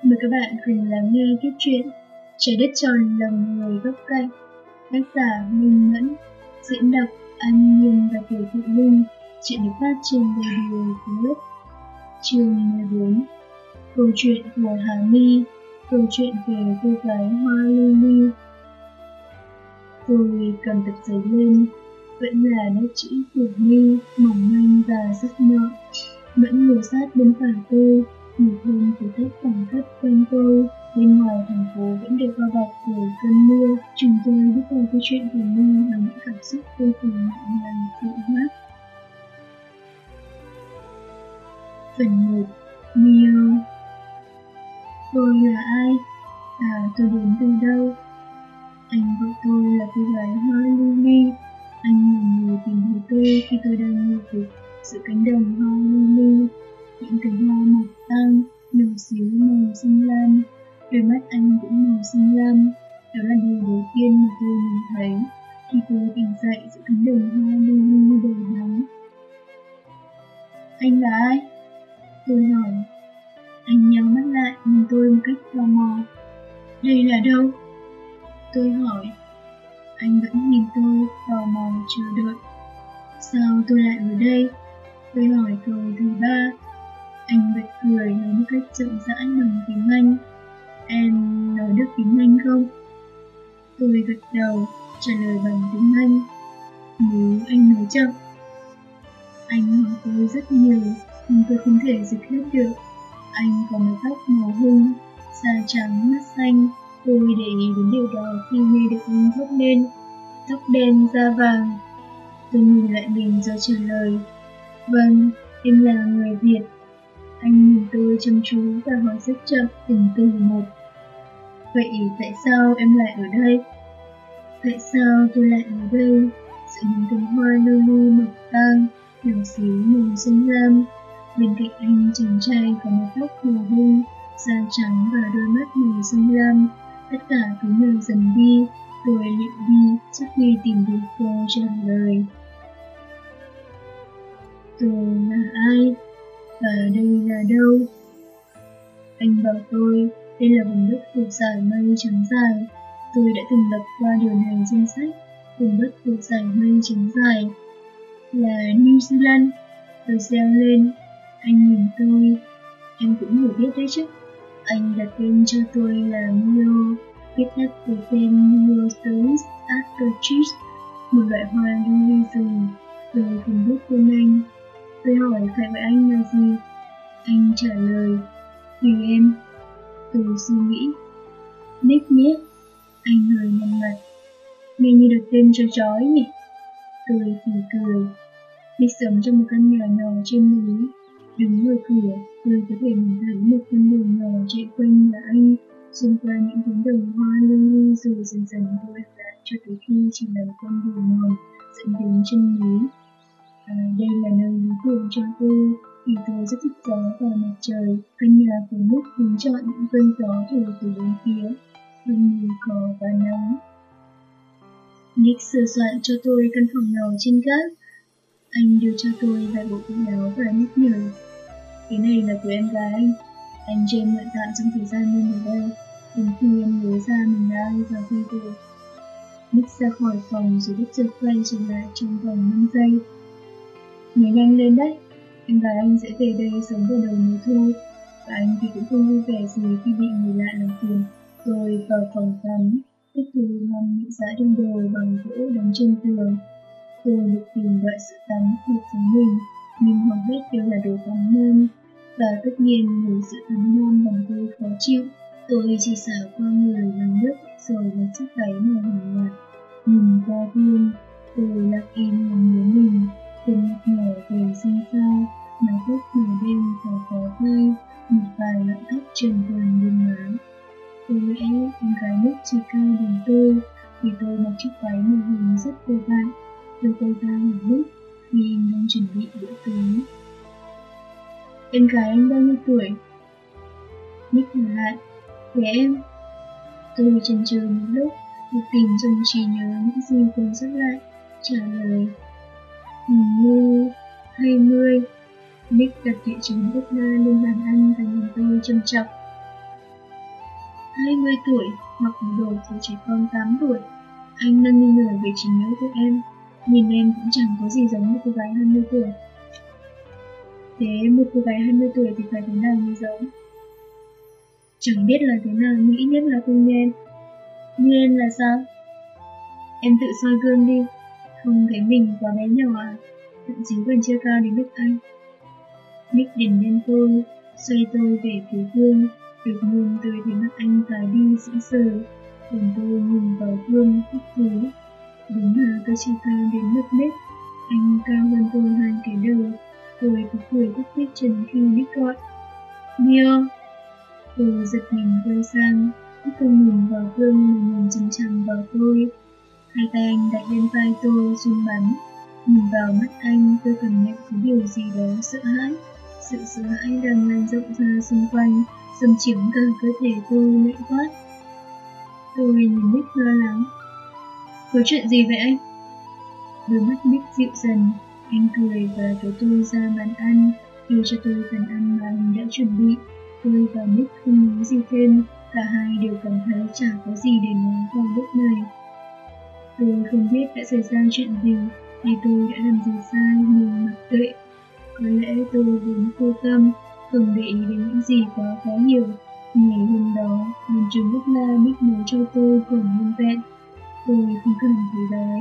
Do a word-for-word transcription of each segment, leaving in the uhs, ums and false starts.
Mời các bạn cùng lắng nghe tiếp truyện Trái đất tròn lòng người góc cạnh, tác giả Minh Mẫn, diễn đọc An Nhiên và Kiều Thị Linh. Chuyện được phát trên Radio Club. Chương mười bốn. Câu chuyện của Hà My. Câu chuyện về cô gái hoa lily. Tôi cầm tập giấy lên, vẫn là nét chữ của My, mỏng manh và sắc nhọn, vẫn ngồi sát bên phải tôi. Mùi hương của thép phẳng thấp quanh tôi. Bên ngoài thành phố vẫn được bao bọc bởi cơn mưa. Chúng tôi bước vào câu chuyện của My với những cảm xúc vô cùng nhẹ nhàng dịu mát. Phần một. Mio. Tôi là ai? À, tôi đến từ đâu? Anh gọi tôi là cô gái hoa lily. Anh là người tìm thấy tôi khi tôi đang ngồi vực giữa cánh đồng hoa lily. Những cánh hoa màu tang, nhỏ xíu màu xanh lam. Đôi mắt anh cũng màu xanh lam. Đó là điều đầu tiên mà tôi nhìn thấy khi tôi tỉnh dậy giữa cánh đồng hoa lily đầy nắng. Anh là ai? Tôi hỏi. Anh nhắm mắt lại nhìn tôi một cách tò mò. Đây là đâu? Tôi hỏi. Anh vẫn nhìn tôi tò mò chờ đợi. Sao tôi lại ở đây? Tôi hỏi câu thứ ba. Anh bật cười nói một cách rộng rãi bằng tiếng Anh. Em nói được tiếng Anh không? Tôi gật đầu, trả lời bằng tiếng Anh. Nếu anh nói chậm. Anh hỏi tôi rất nhiều, nhưng tôi không thể dịch hết được. Anh có mái tóc màu hung, da trắng, mắt xanh. Tôi để ý đến điều đó khi nghe được anh thốt lên. Tóc đen, da vàng. Tôi nhìn lại mình rồi trả lời. Vâng, em là người Việt. Anh nhìn tôi chăm chú và hỏi rất chậm từng từ một. Vậy tại sao em lại ở đây? Tại sao tôi lại ở đây? Giữa những cánh hoa lily mọc tang, nhỏ xíu màu xanh lam. Bên cạnh anh chàng trai có mái tóc màu hung, da trắng và đôi mắt màu xanh lam. Tất cả cứ nhờ dần đi, tôi luyện đi trước khi tìm được câu trả lời. Tôi là ai? Và đây là đâu? Anh bảo tôi đây là vùng đất thuộc dải mây trắng dài. Tôi đã từng đọc qua điều này trên sách. Vùng đất thuộc dải mây trắng dài là New Zealand. Tôi reo lên. Anh nhìn tôi. Anh cũng hiểu biết đấy chứ. Anh đặt tên cho tôi là Mio, viết tắt từ tên Myosteris astratus, một loại hoa lily rừng. Tôi không biết tên anh. Tôi hỏi phải gọi anh là gì? Anh trả lời, tùy em. Tôi suy nghĩ. Nick nhé. Anh hơi nhăn mặt. Nghe như được tên cho chói nhỉ? Tôi phì cười. Nick sống trong một căn nhà nhỏ trên núi. Đứng ở cửa, tôi có thể nhìn thấy một con đường nhỏ chạy quanh nhà anh, xung quanh những cánh đồng hoa lily rồi dần dần quay lại cho tới khi chỉ là một con đường mòn dẫn đến chân núi. À, đây là nơi lý tưởng cho tôi, vì tôi rất thích gió và mặt trời. Căn nhà của Nick hướng chọn những cơn gió thổi từ bốn phía, hương mùi cỏ và nắng. Nick sửa soạn cho tôi căn phòng nhỏ trên gác. Anh đưa cho tôi vài bộ quần áo và nhắc nhở. Cái này là của em gái anh. Anh cho em mượn tạm trong thời gian nên ở đây, đến khi em nhớ ra mình là ai và khi về. Nick ra khỏi phòng rồi bất chợt quay trở lại trong vòng năm giây. Nhớ nhanh lên đấy, em gái anh sẽ về đây sống vào đầu mùa thu, và anh thì cũng không vui vẻ gì khi bị người lạ làm phiền. Tôi vào phòng tắm, tiếp tục ngâm những dã đương đồ bằng gỗ đóng trên tường. Tôi lục tìm loại sữa tắm hợp với mình, nhưng hầu hết đều là đồ tắm nam, và tất nhiên mùi sữa tắm nam làm tôi khó chịu. Tôi chỉ xả qua người bằng nước rồi một chiếc váy màu hồng nhạt. Nhìn qua gương, tôi lặng im ngắm nhớ mình. Khuôn mặt nhỏ gầy xinh xao, mái tóc màu đen và có vai, một vài lọn tóc trần vàng bên má. Có lẽ em gái Nick chỉ cao bằng tôi, vì tôi mặc chiếc váy màu hồng rất vô vạn. Tôi quay ra hỏi Nick khi anh đang chuẩn bị bữa tối. Em gái anh bao nhiêu tuổi? Nick hỏi lại. Về em. Tôi chần chừ một lúc, một tìm trong trí nhớ những gì còn sót lại, trả lời. Hình như hai mươi. Nick đặt đĩa trứng ốp la lên bàn ăn và nhìn tôi trầm trọng. hai mươi tuổi, mặc đồ của trẻ con tám tuổi. Anh nâng niu người về trí nhớ của em. Nhìn em cũng chẳng có gì giống một cô gái hai mươi tuổi. Thế một cô gái hai mươi tuổi thì phải thế nào mới giống? Chẳng biết là thế nào nhưng ít nhất là không như em. Như em là sao? Em tự soi gương đi. Không thấy mình quá bé nhỏ à? Thậm chí còn chưa cao đến mức anh. Nick đến bên tôi, xoay tôi về phía gương. Đột nhiên tôi thấy mặt anh tái đi sững sờ. Còn tôi nhìn vào gương thích thú. Đúng là tôi chỉ cao đến một mét. Anh cao hơn tôi hai cái đầu. Tôi cứ cười thích thích trần khi Nick gọi Mia. Tôi giật mình quay sang. Nick không nhìn vào gương mà nhìn chằm chằm vào tôi. Hai tay anh đặt lên vai tôi run bắn. Nhìn vào mắt anh, tôi cảm nhận có điều gì đó sợ hãi. Sự sợ hãi đang lan rộng ra xung quanh, xâm chiếm cả cơ thể tôi lạnh toát. Tôi nhìn Nick lo lắng. Có chuyện gì vậy anh? Đôi mắt Nick dịu dần, anh cười và kéo tôi ra bàn ăn, đưa cho tôi phần ăn mà anh đã chuẩn bị. Tôi và Nick không nói gì thêm, cả hai đều cảm thấy chẳng có gì để nói vào lúc này. Tôi không biết đã xảy ra chuyện gì, hay tôi đã làm gì sai nhưng mặc kệ. Có lẽ tôi vốn vô tâm, không để ý đến những gì quá khó hiểu. Ngày hôm đó, mình trường lúc la Nick nấu cho tôi còn nguyên vẹn. Tôi không cảm thấy đói.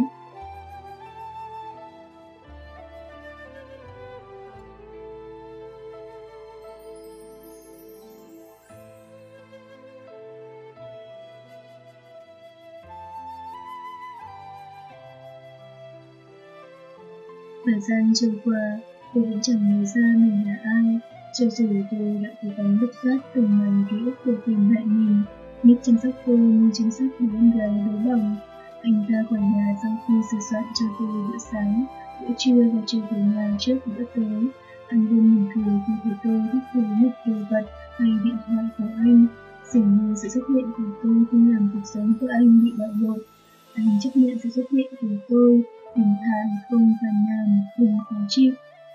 Thời gian trôi qua, tôi vẫn chẳng nhớ ra mình là ai. Cho dù tôi đã cố gắng lục soát từng mảnh ký ức của tìm lại mình, Nick chăm sóc tôi như chăm sóc đứa em gái bé bỏng. Anh ra khỏi nhà sau khi sửa soạn cho tôi bữa sáng, bữa trưa và trở về nhà trước bữa tối. Anh luôn mỉm cười khi thấy tôi thích thú một đồ vật hay điện thoại của anh. Dường như sự xuất hiện của tôi không làm cuộc sống của anh bị bạo lột. Anh chấp nhận sự xuất hiện của tôi, bình thản, không phàn nàn, không khó chịu.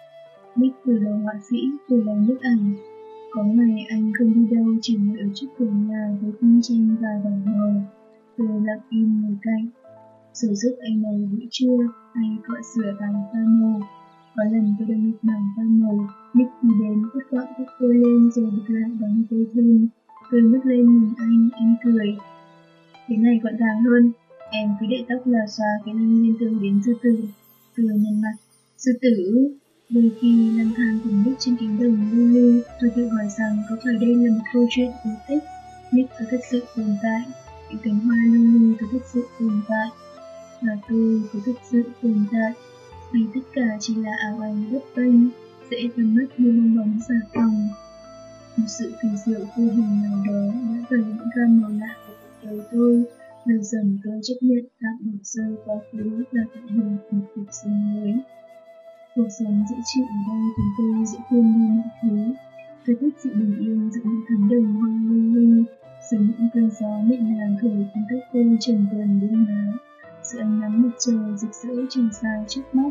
Nick vừa là họa sĩ, vừa là nhiếp ảnh. Có ngày anh không đi đâu, chỉ ngồi ở trước cửa nhà với khung tranh và bảng màu. Tôi lặng im ngồi cạnh, rồi giúp anh nấu bữa trưa hay cọ sửa bàn pha màu. Có lần tôi đang nghịch bảng pha màu, Nick đi đến quất gọn tóc tôi lên rồi bật lại bằng cây thơm. Tôi ngước lên nhìn anh, anh cười. Thế này gọn gàng hơn, em cứ để tóc là xòa cái anh liên tưởng đến sư tử. Tôi nhăn mặt, sư tử. Đôi khi lang thang cùng Nick trên cánh đồng lưu lưu, tôi tự hỏi rằng có phải đây là một câu chuyện cổ tích. Nick có thật sự tồn tại, những cánh hoa lưu lưu có thật sự tồn tại, và tôi có thật sự tồn tại, hay tất cả chỉ là ảo ảnh bấp bênh, dễ phân mất như bong bóng xà phòng. Một sự kỳ diệu vô hình nào đó đã vẩy những gam màu lạ của cuộc đời tôi. Lâu dần tôi chấp nhận tạm bỏ rơi quá khứ và tận hưởng một cuộc sống mới. Cuộc sống dễ chịu ở đây chúng tôi dễ quên đi mọi thứ. Tôi thích sự bình yên giữa những cánh đồng hoa lung linh, giữa những cơn gió nhẹ nhàng thổi cùng các cô trần tuần bên má, giữa ánh nắng mặt trời rực rỡ tràn dài trước mắt,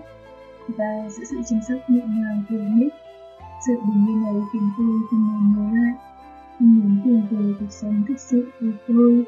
và giữa sự chăm sóc nhẹ nhàng của Nick. Sự bình yên ấy khiến tôi không muốn nhớ lại, không muốn tìm về cuộc sống thực sự của tôi.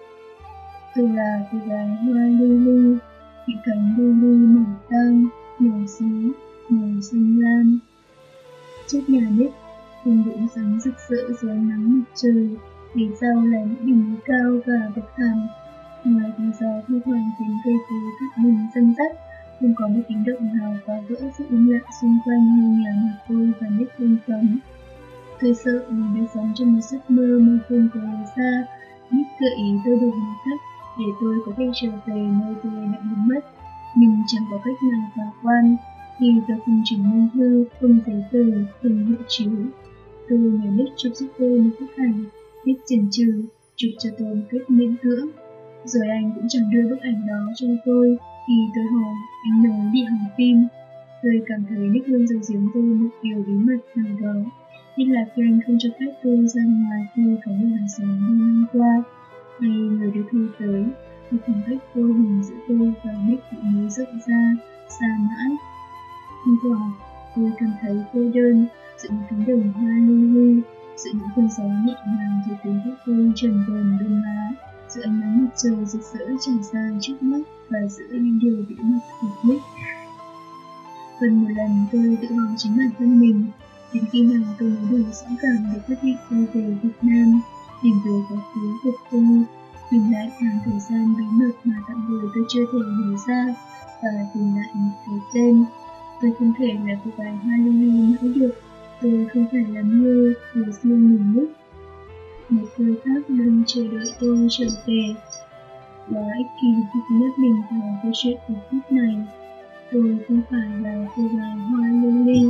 Tôi là cô gái hoa lưu ly, những cánh lưu ly mỏng tang, nhỏ xíu, màu xanh lam. Trước nhà Nick, cùng đụng sáng rực rỡ dưới ánh nắng mặt trời, phía sau là những đỉnh núi cao và bậc thang. Ngoài tiếng gió thu thoảng tiếng cây cối cắt mình răng rắc, không có một tiếng động nào phá vỡ sự im lặng xung quanh ngôi nhà mà tôi và Nick đang sống. Tôi sợ mình đang sống trong một giấc mơ mà không có lối ra. Nick gợi ý tôi đổi một cách để tôi có thể trở về nơi tôi đã biến mất. Mình chẳng có cách nào khả quan, thì tôi không chứng minh thư, không giấy tờ, không hộ chiếu. Tôi nhờ Nick chụp giúp tôi một bức ảnh. Nick chần chừ, chụp cho tôi một cách miễn cưỡng. Rồi anh cũng chẳng đưa bức ảnh đó cho tôi. Khi tôi hỏi, anh nói bị hỏng phim. Tôi cảm thấy Nick luôn giấu giếm tôi một điều bí mật nào đó. Nhất là khi anh không cho phép tôi ra ngoài khi có người hàng xóm đi ngang qua, hay người đưa thư tới. Một khoảng cách vô hình giữa tôi và Nick bị nới rộng ra, xa mãi. Hôm qua, tôi cảm thấy cô đơn giữa những cánh đồng hoa lưu ly. giữa những cơn gió nhẹ nhàng thổi cuốn tóc tôi trần vờn bên má, giữa ánh nắng mặt trời rực rỡ trải ra trước mắt và giữa những điều bị mất của biết. Gần một lần tôi tự hỏi chính bản thân mình, đến khi nào tôi mới đủ dũng cảm để quyết định quay về Việt Nam, tìm về quá khứ của tôi, tìm lại khoảng thời gian bí mật mà tạm thời tôi chưa thể nhớ ra, và tìm lại một cái tên. Tôi không thể là cô gái hoa lưu ly nữa được, tôi không phải là Mưa, của riêng mình nhất. Một người khác luôn chờ đợi tôi trở về. Quá ích kỷ khi tôi nhắc mình vào câu chuyện của phút này. Tôi không phải là cô gái hoa lưu ly.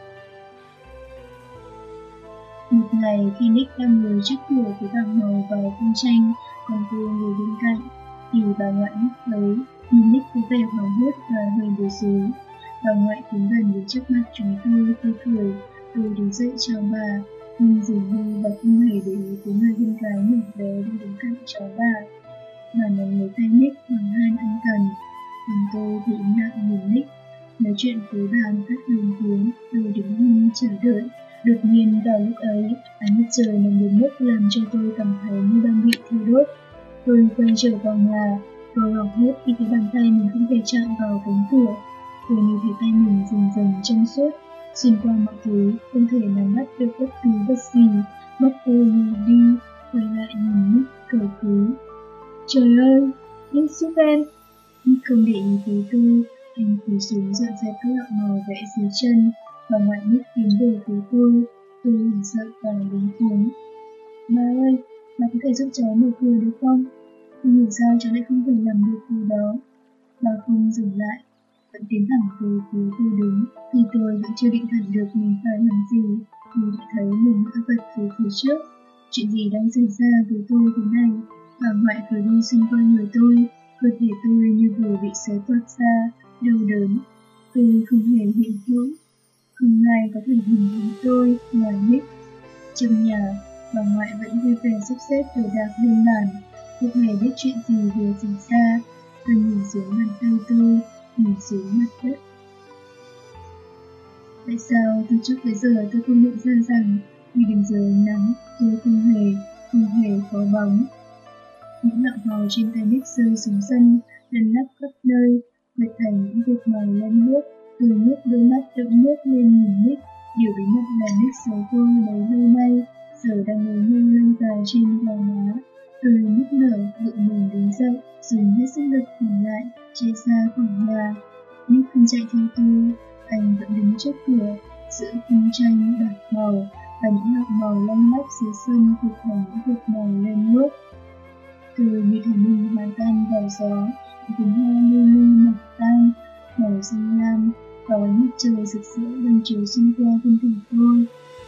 Một ngày khi Nick đang ngồi trước cửa với bảng màu và khung tranh, còn tôi ngồi bên cạnh, thì bà ngoại Nick tới, nhìn Nick có vẻ hoảng hốt và hơi bối rối. Bà ngoại tiến gần đến trước mặt chúng tôi, tôi cười, tôi đứng dậy chào bà, nhưng dường như bà không hề để ý tới người con gái nhỏ bé đi đứng cạnh cháu bà. Bà nắm lấy tay Nick bằng hai ân cần, còn tôi thì im lặng nhìn Nick, nói chuyện với bà một cách lớn tiếng, tôi đứng im chờ đợi. Đột nhiên vào lúc ấy, ánh mặt trời nóng đến mức làm cho tôi cảm thấy như đang bị thiêu đốt. Tôi quay trở vào nhà, tôi hoảng hốt khi thấy bàn tay mình không thể chạm vào cánh cửa. Tôi như thấy tay mình dần dần trong suốt, xuyên qua mọi thứ, không thể nắm bắt được bất cứ vật gì. Mắt tôi nhìn đi, quay lại nhìn Nick cầu cứu. Trời ơi, Nick giúp em! Nick không để ý tới tôi, anh cúi xuống dọn dẹp các lọ màu vẽ dưới chân. Bà ngoại Nick tiến về phía tôi, tôi hoảng sợ và lúng túng. Bà ơi, bà có thể giúp cháu mở cửa được không? Không hiểu sao cháu lại không thể làm được điều đó. Bà không dừng lại, vẫn tiến thẳng về phía tôi đứng. Khi tôi vẫn chưa định thần được mình phải làm gì, thì đã thấy mình ngã vật về phía trước. Chuyện gì đang xảy ra với tôi thế này? Bà ngoại vừa đi xuyên qua người tôi, cơ thể tôi như vừa bị xé toạc ra, đau đớn. Tôi không hề hiện hữu. Không ai có thể nhìn thấy tôi ngoài Nick. Trong nhà, bà ngoại vẫn vui vẻ sắp xếp đồ đạc lên bàn, không hề biết chuyện gì vừa xảy ra. Tôi nhìn xuống bàn tay tôi, nhìn xuống mặt đất. Tại sao từ trước tới giờ tôi không nhận ra rằng khi đứng dưới ánh nắng, tôi không hề, không hề có bóng. Những lọ màu trên tay Nick rơi xuống sân, lăn lóc khắp nơi, quệt thành những vệt màu lem nước. Tôi ngước đôi mắt đẫm nước lên nhìn Nick. Điều bí mật là Nick xấu tôi bấy lâu nay, giờ đang ngồi nhô lưng dài trên gò má. Tôi nức nở, gượng mình đứng dậy, dùng hết sức lực nhìn lại, chạy ra khỏi nhà. Nick không chạy theo tôi, anh vẫn đứng trước cửa, giữa khung tranh bạc màu và những lọ màu lăn lóc dưới sân thuộc thành những vệt màu lên nước. Tôi như thể mình hòa tan vào gió, tiếng hoa lưu ly mọc tan, màu xanh lam, và ánh mặt trời rực rỡ đang chiếu xuyên qua thân thể tôi.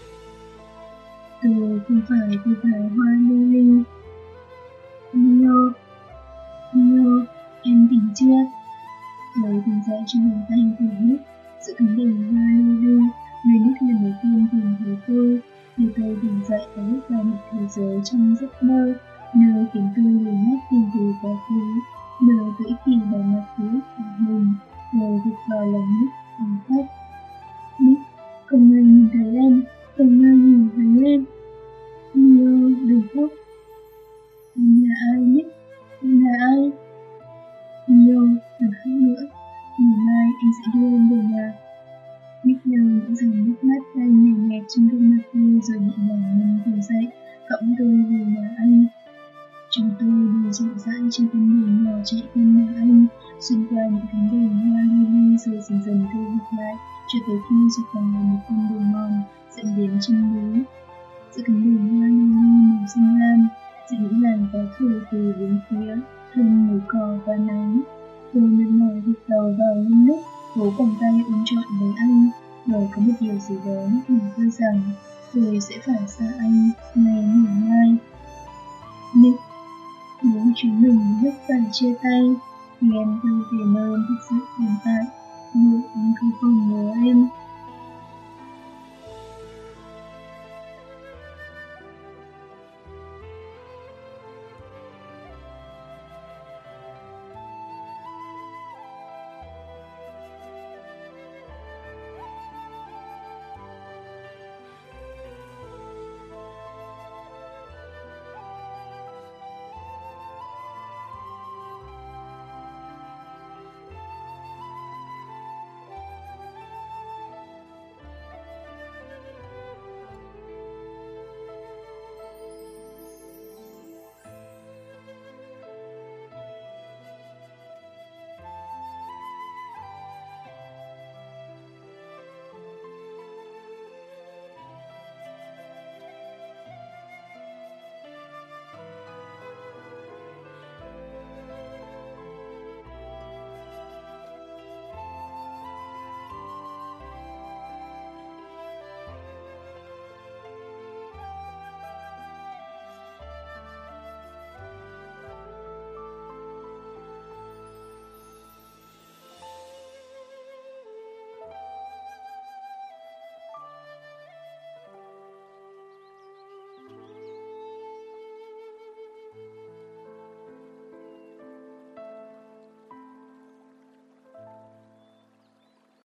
Tôi không phải cô gái hoa lưu ly. Mio, Mio, em tỉnh chưa? Tôi tỉnh dậy trong vòng tay của Nick, giữa cánh đồng hoa lưu ly, người Nick lần đầu tiên tìm thấy tôi. Khi tôi tỉnh dậy và bước vào một thế giới trong giấc mơ, nơi khiến tôi lùi mắt tìm về quá khứ, nơi tôi ích kỷ vào mặt ký ức của mình, rồi vụt vào lòng Nick bằng cách. Nick, không ai nhìn thấy em, không ai nhìn thấy em. Mio, đừng khóc. Em là ai Nick? Em là ai? Mio, đừng khóc nữa. Ngày mai anh sẽ đưa em về nhà. Nick lau những dòng nước mắt đang nhè nhẹ trên gương mặt tôi rồi nhẹ nhàng nâng tôi dậy, cõng tôi về nhà anh. Chúng tôi đi chậm rãi trên con đường nhỏ chạy quanh nhà anh, xuyên qua những cánh đồng hoa lưu ly rồi dần dần thu hẹp lại, cho tới khi chỉ còn là một con đường mòn dẫn đến chân núi. Giữa cánh đồng hoa lưu ly màu xanh lam, giữa những làn gió thổi từ bốn phía, thơm mùi cỏ và nắng, tôi mệt mỏi vụt đầu vào lưng Nick, cố vòng tay ôm trọn lấy anh, bởi có một điều gì đó nhắc nhở tôi rằng tôi sẽ phải xa anh ngày ngày mai. Nick, nếu chúng mình lúc phải chia tay, thì em quay về nơi em thực sự tồn tại, liệu anh không còn nhớ em?